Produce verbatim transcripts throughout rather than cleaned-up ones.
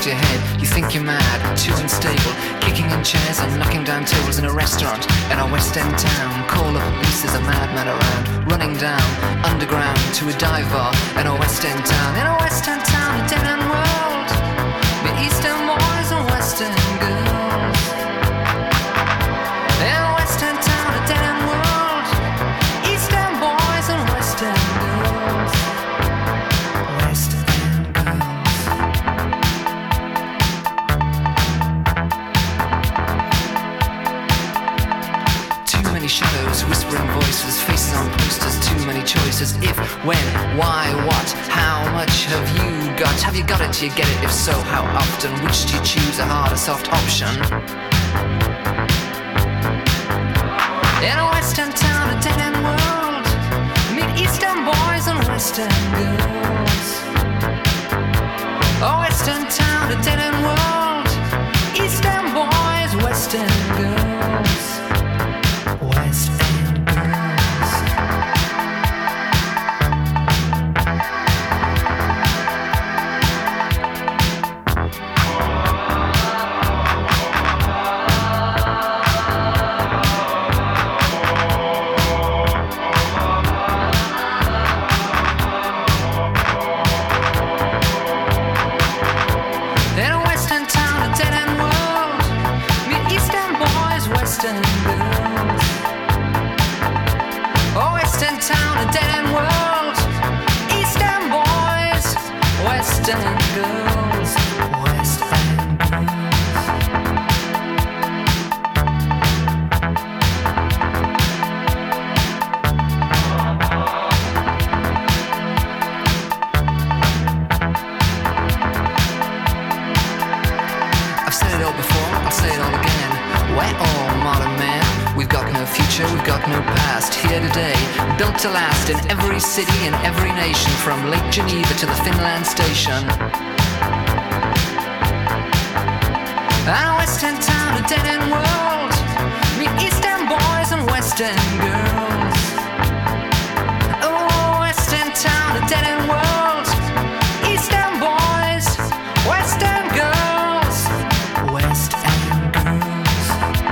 out your head, you think you're mad, too unstable, kicking in chairs and knocking down tables in a restaurant in a West End town. Call the police, there's a madman around, running down underground to a dive bar in a West End town. In a West End town, a dead end world, the East End boys and West End girls. In a West End town, a dead end world, East End boys and West End girls. West End girls. Too many shadows, whispering voices, faces on posters, too many choices. If, when, why, what, how much have you got? Have you got it? Do you get it? If so, how often? Which do you choose, a hard or soft option? In a West End town, a dead end world, meet East End boys and West End girls. A West End town, a dead end world, East End boys, West End girls. West End girls. In a West End town, a dead end world, meet East End boys, West End girls. Oh, West End town, a dead end world, East End boys, West End girls, West End girls. I've said it all before, I'll say it all again. We're all modern men. We've got no future, we've got no past. Here today, built to last in every city, in every nation, from Lake Geneva to the Finland station. And a West End town, a dead end world, meet East End boys and West End girls. Oh, West End town, a dead end world, East End boys, West End girls, West End girls.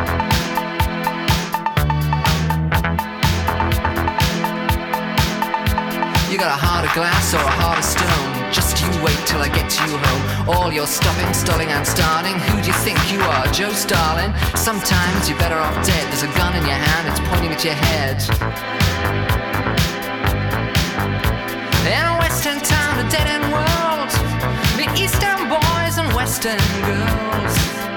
You got a heart of glass or a heart of stone, just you wait till I get to you home. All your stopping, stalling and starting, who do you think you are, Joe Starling? Sometimes you're better off dead, there's a gun in your hand, it's pointing at your head. In a West End town, a dead end world, meet East End boys and West End girls.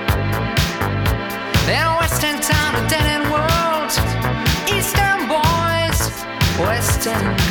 In a West End town, a dead end world, East End boys, West End